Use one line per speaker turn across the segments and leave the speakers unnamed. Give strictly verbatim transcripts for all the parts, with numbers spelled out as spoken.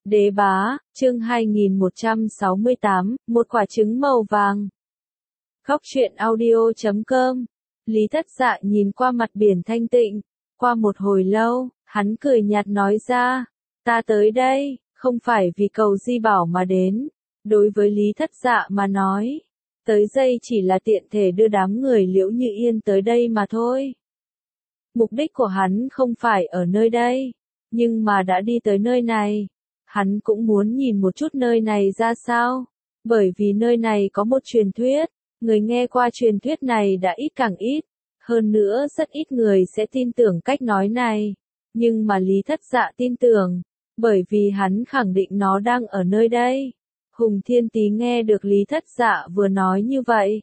Đế bá, chương hai nghìn một trăm sáu mươi tám, một quả trứng màu vàng. Khóc chuyện audio chấm com. Lý Thất Dạ nhìn qua mặt biển thanh tịnh, qua một hồi lâu, hắn cười nhạt nói ra, ta tới đây, không phải vì cầu di bảo mà đến. Đối với Lý Thất Dạ mà nói, tới đây chỉ là tiện thể đưa đám người Liễu Như Yên tới đây mà thôi. Mục đích của hắn không phải ở nơi đây, nhưng mà đã đi tới nơi này. Hắn cũng muốn nhìn một chút nơi này ra sao, bởi vì nơi này có một truyền thuyết, người nghe qua truyền thuyết này đã ít càng ít, hơn nữa rất ít người sẽ tin tưởng cách nói này, nhưng mà Lý Thất Dạ tin tưởng, bởi vì hắn khẳng định nó đang ở nơi đây. Hùng Thiên Tý nghe được Lý Thất Dạ vừa nói như vậy.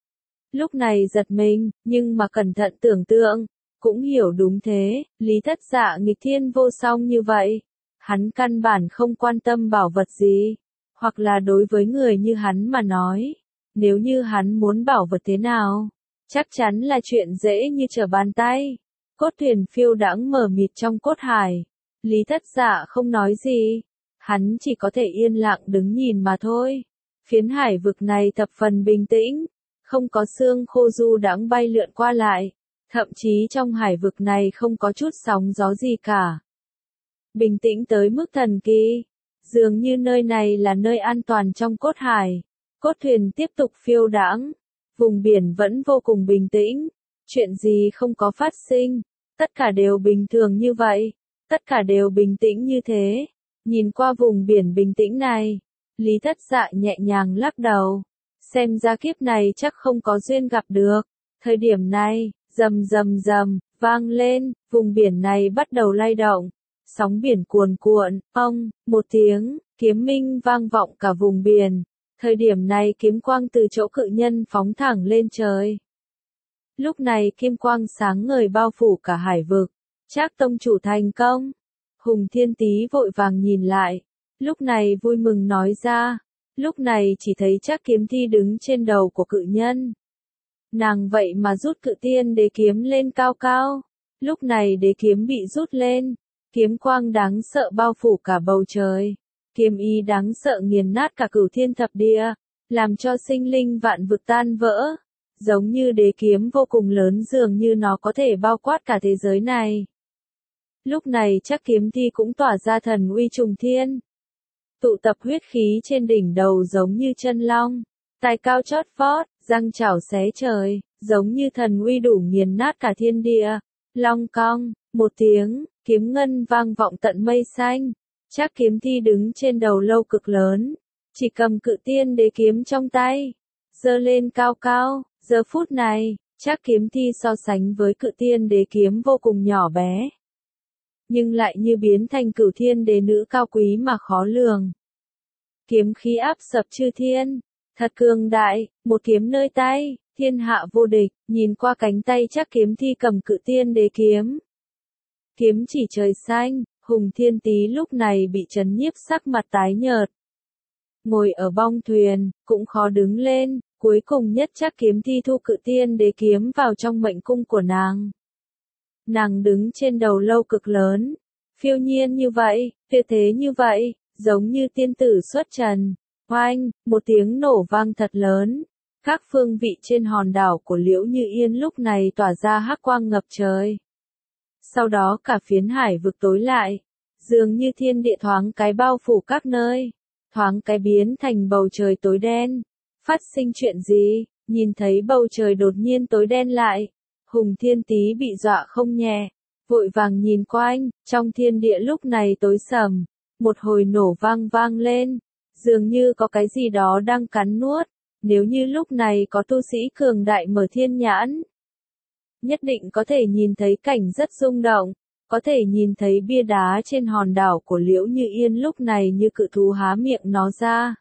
Lúc này giật mình, nhưng mà cẩn thận tưởng tượng, cũng hiểu đúng thế, Lý Thất Dạ nghịch thiên vô song như vậy. Hắn căn bản không quan tâm bảo vật gì, hoặc là đối với người như hắn mà nói, nếu như hắn muốn bảo vật thế nào, chắc chắn là chuyện dễ như trở bàn tay. Cốt thuyền phiêu đãng mờ mịt trong cốt hải, Lý Thất Dạ không nói gì, hắn chỉ có thể yên lặng đứng nhìn mà thôi. Phiến hải vực này thập phần bình tĩnh, không có sương khô du đãng bay lượn qua lại, thậm chí trong hải vực này không có chút sóng gió gì cả. Bình tĩnh tới mức thần kỳ, dường như nơi này là nơi an toàn trong cốt hải. Cốt thuyền tiếp tục phiêu đãng, vùng biển vẫn vô cùng bình tĩnh, chuyện gì không có phát sinh, tất cả đều bình thường như vậy, tất cả đều bình tĩnh như thế. Nhìn qua vùng biển bình tĩnh này, Lý Thất Dạ nhẹ nhàng lắc đầu, xem ra kiếp này chắc không có duyên gặp được. Thời điểm này, rầm rầm rầm, vang lên, vùng biển này bắt đầu lay động. Sóng biển cuồn cuộn, ong, một tiếng, kiếm minh vang vọng cả vùng biển. Thời điểm này kiếm quang từ chỗ cự nhân phóng thẳng lên trời. Lúc này kim quang sáng ngời bao phủ cả hải vực. Trác tông chủ thành công. Hùng Thiên Tý vội vàng nhìn lại. Lúc này vui mừng nói ra. Lúc này chỉ thấy Trác Kiếm Thi đứng trên đầu của cự nhân. Nàng vậy mà rút cự tiên đế kiếm lên cao cao. Lúc này đế kiếm bị rút lên. Kiếm quang đáng sợ bao phủ cả bầu trời, kiếm ý đáng sợ nghiền nát cả cửu thiên thập địa, làm cho sinh linh vạn vực tan vỡ, giống như đế kiếm vô cùng lớn dường như nó có thể bao quát cả thế giới này. Lúc này Trác Kiếm Thi cũng tỏa ra thần uy trùng thiên, tụ tập huyết khí trên đỉnh đầu giống như chân long, tai cao chót vót, răng chảo xé trời, giống như thần uy đủ nghiền nát cả thiên địa. Long cong, một tiếng, kiếm ngân vang vọng tận mây xanh. Trác Kiếm Thi đứng trên đầu lâu cực lớn, chỉ cầm cự tiên đế kiếm trong tay, giơ lên cao cao. Giờ phút này, Trác Kiếm Thi so sánh với cự tiên đế kiếm vô cùng nhỏ bé, nhưng lại như biến thành cửu thiên đế nữ cao quý mà khó lường. Kiếm khí áp sập chư thiên, thật cường đại, một kiếm nơi tay, thiên hạ vô địch. Nhìn qua cánh tay Trác Kiếm Thi cầm cự tiên đế kiếm, kiếm chỉ trời xanh. Hùng Thiên Tý lúc này bị chấn nhiếp sắc mặt tái nhợt. Ngồi ở bong thuyền, cũng khó đứng lên, cuối cùng nhất Trác Kiếm Thi thu cự tiên đế kiếm vào trong mệnh cung của nàng. Nàng đứng trên đầu lâu cực lớn, phiêu nhiên như vậy, tuyệt thế như vậy, giống như tiên tử xuất trần. Oanh, một tiếng nổ vang thật lớn. Các phương vị trên hòn đảo của Liễu Như Yên lúc này tỏa ra hắc quang ngập trời. Sau đó cả phiến hải vực tối lại, dường như thiên địa thoáng cái bao phủ các nơi, thoáng cái biến thành bầu trời tối đen. Phát sinh chuyện gì? Nhìn thấy bầu trời đột nhiên tối đen lại, Hùng Thiên Tý bị dọa không nhẹ, vội vàng nhìn quanh, trong thiên địa lúc này tối sầm, một hồi nổ vang vang lên, dường như có cái gì đó đang cắn nuốt. Nếu như lúc này có tu sĩ cường đại mở thiên nhãn, nhất định có thể nhìn thấy cảnh rất rung động, có thể nhìn thấy bia đá trên hòn đảo của Liễu Như Yên lúc này như cự thú há miệng nó ra.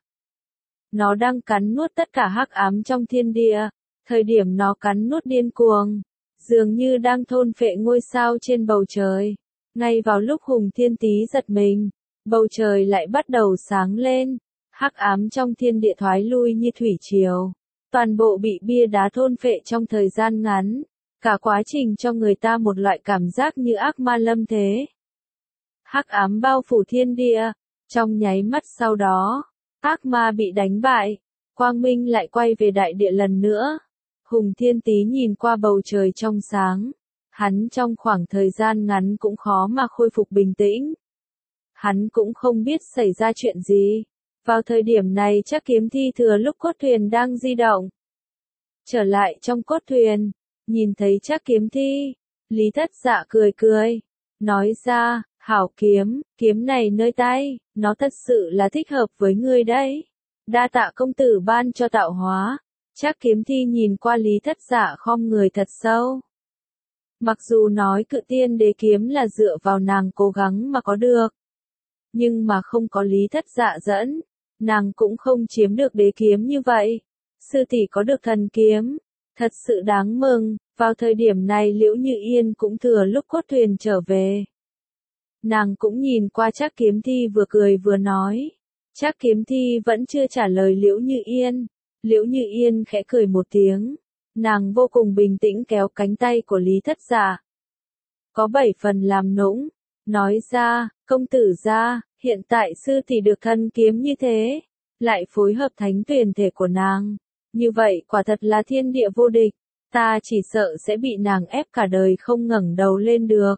Nó đang cắn nuốt tất cả hắc ám trong thiên địa, thời điểm nó cắn nuốt điên cuồng, dường như đang thôn phệ ngôi sao trên bầu trời. Ngay vào lúc Hùng Thiên Tý giật mình, bầu trời lại bắt đầu sáng lên. Hắc ám trong thiên địa thoái lui như thủy triều, toàn bộ bị bia đá thôn phệ trong thời gian ngắn, cả quá trình cho người ta một loại cảm giác như ác ma lâm thế. Hắc ám bao phủ thiên địa, Trong nháy mắt sau đó, ác ma bị đánh bại, quang minh lại quay về đại địa lần nữa. Hùng Thiên Tý nhìn qua bầu trời trong sáng, hắn trong khoảng thời gian ngắn cũng khó mà khôi phục bình tĩnh. Hắn cũng không biết xảy ra chuyện gì. Vào thời điểm này chắc kiếm thi thừa lúc cốt thuyền đang di động. Trở lại trong cốt thuyền, nhìn thấy chắc kiếm thi, Lý Thất Dạ cười cười, nói ra, hảo kiếm, kiếm này nơi tay, nó thật sự là thích hợp với ngươi đấy. Đa tạ công tử ban cho tạo hóa. Chắc kiếm thi nhìn qua Lý Thất Dạ khom người thật sâu. Mặc dù nói cự tiên đế kiếm là dựa vào nàng cố gắng mà có được, nhưng mà không có Lý Thất Dạ dẫn, nàng cũng không chiếm được đế kiếm như vậy. Sư tỷ có được thần kiếm, thật sự đáng mừng. Vào thời điểm này Liễu Như Yên cũng thừa lúc cốt thuyền trở về. Nàng cũng nhìn qua Trác Kiếm Thi vừa cười vừa nói. Trác Kiếm Thi vẫn chưa trả lời Liễu Như Yên. Liễu Như Yên khẽ cười một tiếng. Nàng vô cùng bình tĩnh kéo cánh tay của Lý Thất Dạ. Có bảy phần làm nũng. Nói ra, công tử gia, hiện tại sư tỷ được thần kiếm như thế. Lại phối hợp thánh tuyển thể của nàng. Như vậy quả thật là thiên địa vô địch. Ta chỉ sợ sẽ bị nàng ép cả đời không ngẩng đầu lên được.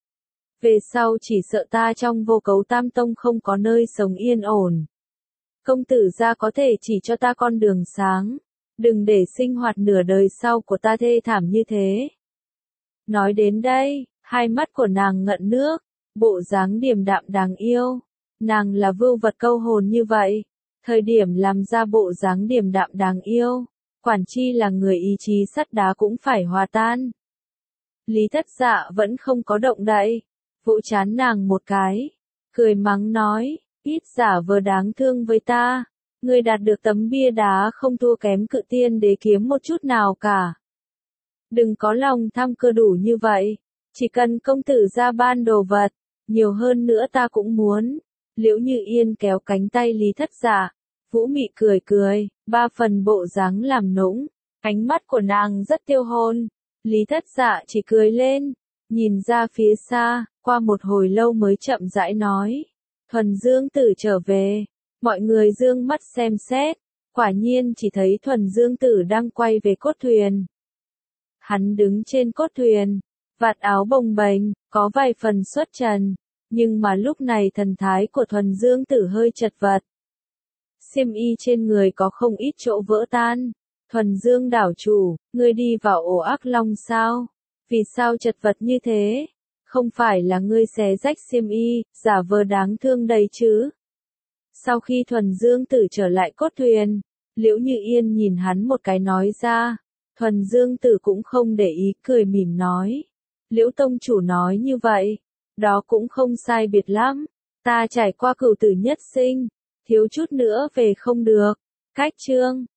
Về sau chỉ sợ ta trong vô cấu tam tông không có nơi sống yên ổn. Công tử gia có thể chỉ cho ta con đường sáng. Đừng để sinh hoạt nửa đời sau của ta thê thảm như thế. Nói đến đây, hai mắt của nàng ngận nước, bộ dáng điềm đạm đáng yêu. Nàng là vưu vật câu hồn như vậy. Thời điểm làm ra bộ dáng điềm đạm đáng yêu. Quản chi là người ý chí sắt đá cũng phải hòa tan. Lý Thất Dạ vẫn không có động đậy, vỗ chán nàng một cái, cười mắng nói, ít giả vờ đáng thương với ta, ngươi đạt được tấm bia đá không thua kém cự tiên đế kiếm một chút nào cả. Đừng có lòng tham cơ đủ như vậy, chỉ cần công tử ra ban đồ vật, nhiều hơn nữa ta cũng muốn. Liễu Như Yên kéo cánh tay Lý Thất Dạ. Vũ Mị cười cười, ba phần bộ dáng làm nũng, ánh mắt của nàng rất tiêu hồn. Lý Thất Dạ chỉ cười lên, nhìn ra phía xa, qua một hồi lâu mới chậm rãi nói. Thuần Dương Tử trở về, mọi người dương mắt xem xét, quả nhiên chỉ thấy Thuần Dương Tử đang quay về cốt thuyền. Hắn đứng trên cốt thuyền, vạt áo bồng bềnh, có vài phần xuất trần, nhưng mà lúc này thần thái của Thuần Dương Tử hơi chật vật. Xiêm y trên người có không ít chỗ vỡ tan. Thuần Dương đảo chủ, ngươi đi vào ổ ác long sao? Vì sao chật vật như thế? Không phải là ngươi xé rách xiêm y, giả vờ đáng thương đây chứ? Sau khi Thuần Dương Tử trở lại cốt thuyền, Liễu Như Yên nhìn hắn một cái nói ra. Thuần Dương Tử cũng không để ý, cười mỉm nói. Liễu tông chủ nói như vậy, đó cũng không sai biệt lắm. Ta trải qua cửu tử nhất sinh, thiếu chút nữa về không được. Cách chương